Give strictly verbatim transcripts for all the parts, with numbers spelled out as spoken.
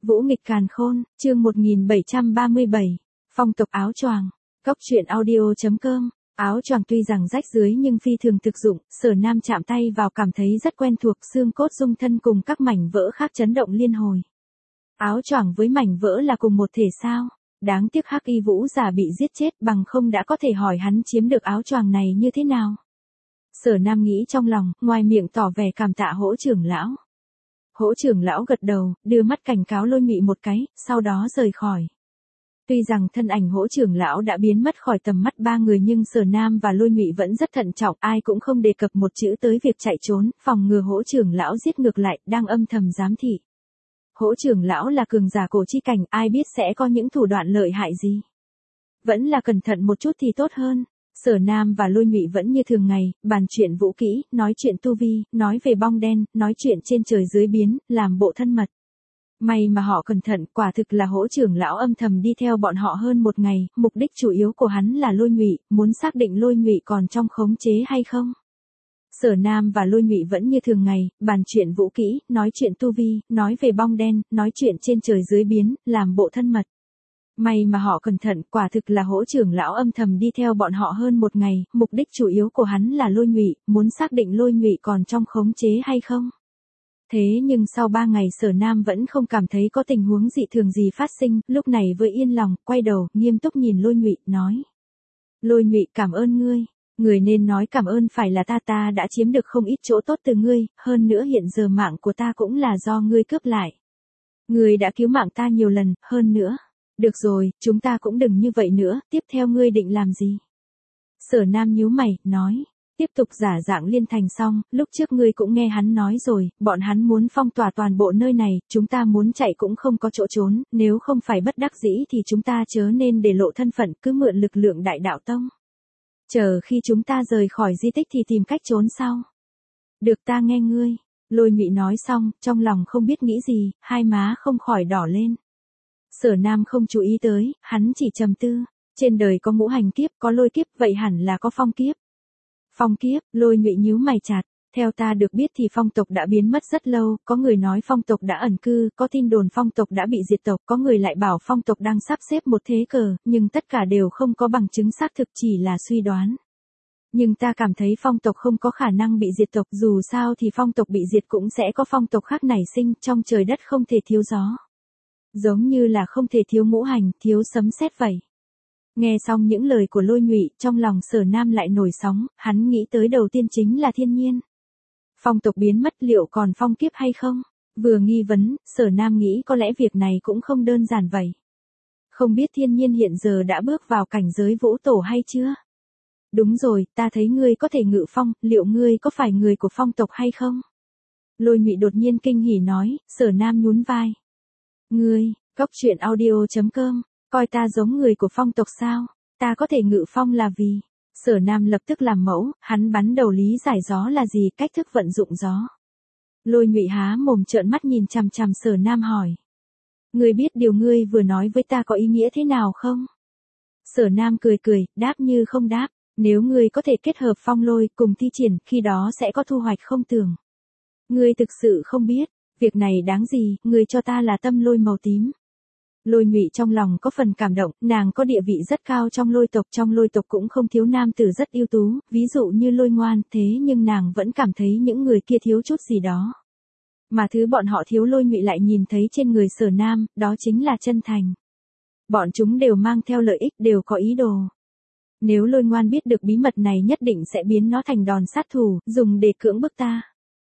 Vũ nghịch càn khôn, chương một nghìn bảy trăm ba mươi bảy, phong tộc áo choàng, cốc truyện audio chấm com. Áo choàng tuy rằng rách dưới nhưng phi thường thực dụng, Sở Nam chạm tay vào cảm thấy rất quen thuộc, xương cốt dung thân cùng các mảnh vỡ khác chấn động liên hồi. Áo choàng với mảnh vỡ là cùng một thể sao? Đáng tiếc Hắc Y Vũ giả bị giết chết, bằng không đã có thể hỏi hắn chiếm được áo choàng này như thế nào. Sở Nam nghĩ trong lòng, ngoài miệng tỏ vẻ cảm tạ Hỗ trưởng lão. Hỗ trưởng lão gật đầu, đưa mắt cảnh cáo Lôi Ngụy một cái, sau đó rời khỏi. Tuy rằng thân ảnh Hỗ trưởng lão đã biến mất khỏi tầm mắt ba người nhưng Sở Nam và Lôi Ngụy vẫn rất thận trọng, ai cũng không đề cập một chữ tới việc chạy trốn, phòng ngừa Hỗ trưởng lão giết ngược lại, đang âm thầm giám thị. Hỗ trưởng lão là cường giả cổ chi cảnh, ai biết sẽ có những thủ đoạn lợi hại gì. Vẫn là cẩn thận một chút thì tốt hơn. Sở Nam và Lôi Ngụy vẫn như thường ngày, bàn chuyện vũ kỹ, nói chuyện tu vi, nói về bong đen, nói chuyện trên trời dưới biến, làm bộ thân mật. May mà họ cẩn thận, quả thực là Hỗ trưởng lão âm thầm đi theo bọn họ hơn một ngày, mục đích chủ yếu của hắn là Lôi Ngụy, muốn xác định Lôi Ngụy còn trong khống chế hay không. Sở Nam và Lôi Ngụy vẫn như thường ngày, bàn chuyện vũ kỹ, nói chuyện tu vi, nói về bong đen, nói chuyện trên trời dưới biến, làm bộ thân mật. May mà họ cẩn thận, quả thực là Hỗ trưởng lão âm thầm đi theo bọn họ hơn một ngày, mục đích chủ yếu của hắn là Lôi Ngụy, muốn xác định Lôi Ngụy còn trong khống chế hay không. Thế nhưng sau ba ngày Sở Nam vẫn không cảm thấy có tình huống dị thường gì phát sinh, lúc này với yên lòng, quay đầu, nghiêm túc nhìn Lôi Ngụy, nói. Lôi Ngụy, cảm ơn ngươi. Người nên nói cảm ơn phải là ta, ta đã chiếm được không ít chỗ tốt từ ngươi, hơn nữa hiện giờ mạng của ta cũng là do ngươi cướp lại. Ngươi đã cứu mạng ta nhiều lần, hơn nữa. Được rồi, chúng ta cũng đừng như vậy nữa, tiếp theo ngươi định làm gì? Sở Nam nhíu mày, nói. Tiếp tục giả dạng Liên Thành xong, lúc trước ngươi cũng nghe hắn nói rồi, bọn hắn muốn phong tỏa toàn bộ nơi này, chúng ta muốn chạy cũng không có chỗ trốn, nếu không phải bất đắc dĩ thì chúng ta chớ nên để lộ thân phận, cứ mượn lực lượng Đại Đạo Tông. Chờ khi chúng ta rời khỏi di tích thì tìm cách trốn sau. Được, ta nghe ngươi. Lôi Ngụy nói xong, trong lòng không biết nghĩ gì, hai má không khỏi đỏ lên. Sở Nam không chú ý tới, hắn chỉ trầm tư. Trên đời có ngũ hành kiếp, có lôi kiếp, vậy hẳn là có phong kiếp. Phong kiếp, Lôi Ngụy nhíu mày chặt. Theo ta được biết thì phong tộc đã biến mất rất lâu, có người nói phong tộc đã ẩn cư, có tin đồn phong tộc đã bị diệt tộc, có người lại bảo phong tộc đang sắp xếp một thế cờ, nhưng tất cả đều không có bằng chứng xác thực, chỉ là suy đoán. Nhưng ta cảm thấy phong tộc không có khả năng bị diệt tộc, dù sao thì phong tộc bị diệt cũng sẽ có phong tộc khác nảy sinh, trong trời đất không thể thiếu gió. Giống như là không thể thiếu ngũ hành, thiếu sấm sét vậy. Nghe xong những lời của Lôi Ngụy, trong lòng Sở Nam lại nổi sóng, hắn nghĩ tới đầu tiên chính là thiên nhiên. Phong tộc biến mất liệu còn phong kiếp hay không? Vừa nghi vấn, Sở Nam nghĩ có lẽ việc này cũng không đơn giản vậy. Không biết thiên nhiên hiện giờ đã bước vào cảnh giới vũ tổ hay chưa? Đúng rồi, ta thấy ngươi có thể ngự phong, liệu ngươi có phải người của phong tộc hay không? Lôi Ngụy đột nhiên kinh hỉ nói, Sở Nam nhún vai. Ngươi, cốc truyện audio chấm com, coi ta giống người của phong tộc sao? Ta có thể ngự phong là vì... Sở Nam lập tức làm mẫu, hắn bắn đầu lý giải gió là gì, cách thức vận dụng gió. Lôi Ngụy há mồm trợn mắt nhìn chằm chằm Sở Nam hỏi. Ngươi biết điều ngươi vừa nói với ta có ý nghĩa thế nào không? Sở Nam cười cười, đáp như không đáp. Nếu ngươi có thể kết hợp phong lôi cùng thi triển, khi đó sẽ có thu hoạch không tưởng. Ngươi thực sự không biết, việc này đáng gì, ngươi cho ta là tâm lôi màu tím. Lôi Ngụy trong lòng có phần cảm động, nàng có địa vị rất cao trong lôi tộc, trong lôi tộc cũng không thiếu nam tử rất ưu tú, ví dụ như Lôi Ngoan, thế nhưng nàng vẫn cảm thấy những người kia thiếu chút gì đó. Mà thứ bọn họ thiếu Lôi Ngụy lại nhìn thấy trên người Sở Nam, đó chính là chân thành. Bọn chúng đều mang theo lợi ích, đều có ý đồ. Nếu Lôi Ngoan biết được bí mật này nhất định sẽ biến nó thành đòn sát thủ, dùng để cưỡng bức ta.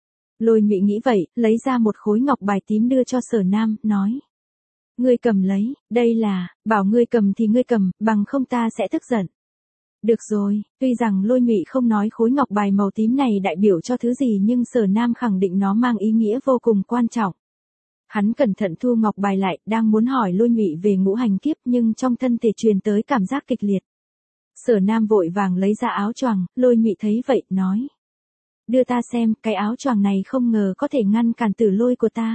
Lôi Ngụy nghĩ vậy, lấy ra một khối ngọc bài tím đưa cho Sở Nam, nói. Ngươi cầm lấy, đây là, bảo ngươi cầm thì ngươi cầm, bằng không ta sẽ tức giận. Được rồi, tuy rằng Lôi Ngụy không nói khối ngọc bài màu tím này đại biểu cho thứ gì nhưng Sở Nam khẳng định nó mang ý nghĩa vô cùng quan trọng. Hắn cẩn thận thu ngọc bài lại, đang muốn hỏi Lôi Ngụy về ngũ hành kiếp nhưng trong thân thể truyền tới cảm giác kịch liệt. Sở Nam vội vàng lấy ra áo choàng, Lôi Ngụy thấy vậy, nói. Đưa ta xem, cái áo choàng này không ngờ có thể ngăn cản tử lôi của ta.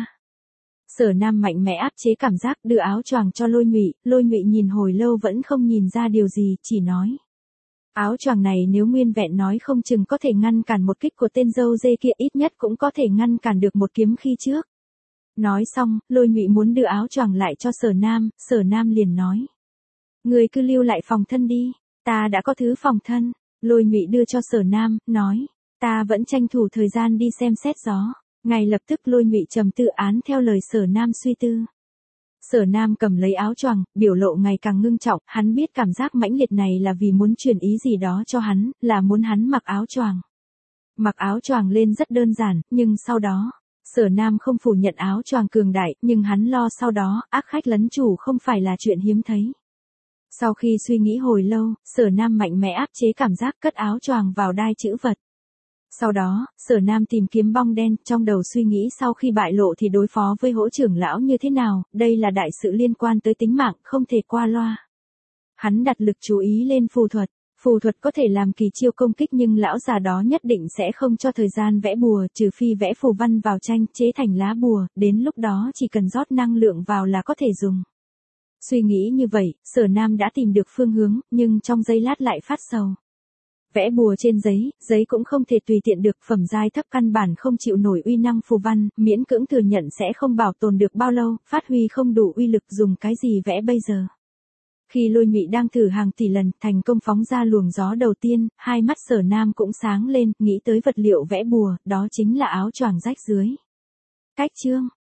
Sở Nam mạnh mẽ áp chế cảm giác, đưa áo choàng cho Lôi Ngụy, Lôi Ngụy nhìn hồi lâu vẫn không nhìn ra điều gì, chỉ nói. Áo choàng này nếu nguyên vẹn nói không chừng có thể ngăn cản một kích của tên dâu dê kia, ít nhất cũng có thể ngăn cản được một kiếm khi trước. Nói xong, Lôi Nhụy muốn đưa áo choàng lại cho Sở Nam, Sở Nam liền nói. Người cứ lưu lại phòng thân đi, ta đã có thứ phòng thân. Lôi Nhụy đưa cho Sở Nam, nói. Ta vẫn tranh thủ thời gian đi xem xét gió. Ngay lập tức Lôi Nhụy trầm tư án theo lời Sở Nam suy tư. Sở Nam cầm lấy áo choàng, biểu lộ ngày càng ngưng trọng, hắn biết cảm giác mãnh liệt này là vì muốn truyền ý gì đó cho hắn, là muốn hắn mặc áo choàng. Mặc áo choàng lên rất đơn giản, nhưng sau đó, Sở Nam không phủ nhận áo choàng cường đại, nhưng hắn lo sau đó, ác khách lấn chủ không phải là chuyện hiếm thấy. Sau khi suy nghĩ hồi lâu, Sở Nam mạnh mẽ áp chế cảm giác cất áo choàng vào đai chữ vật. Sau đó, Sở Nam tìm kiếm bong đen, trong đầu suy nghĩ sau khi bại lộ thì đối phó với Hỗ trưởng lão như thế nào, đây là đại sự liên quan tới tính mạng, không thể qua loa. Hắn đặt lực chú ý lên phù thuật. Phù thuật có thể làm kỳ chiêu công kích nhưng lão già đó nhất định sẽ không cho thời gian vẽ bùa, trừ phi vẽ phù văn vào tranh chế thành lá bùa, đến lúc đó chỉ cần rót năng lượng vào là có thể dùng. Suy nghĩ như vậy, Sở Nam đã tìm được phương hướng, nhưng trong giây lát lại phát sầu. Vẽ bùa trên giấy, giấy cũng không thể tùy tiện được, phẩm giai thấp căn bản không chịu nổi uy năng phù văn, miễn cưỡng thừa nhận sẽ không bảo tồn được bao lâu, phát huy không đủ uy lực, dùng cái gì vẽ bây giờ. Khi Lôi Nhụy đang thử hàng tỷ lần, thành công phóng ra luồng gió đầu tiên, hai mắt Sở Nam cũng sáng lên, nghĩ tới vật liệu vẽ bùa, đó chính là áo choàng rách dưới. Cách chương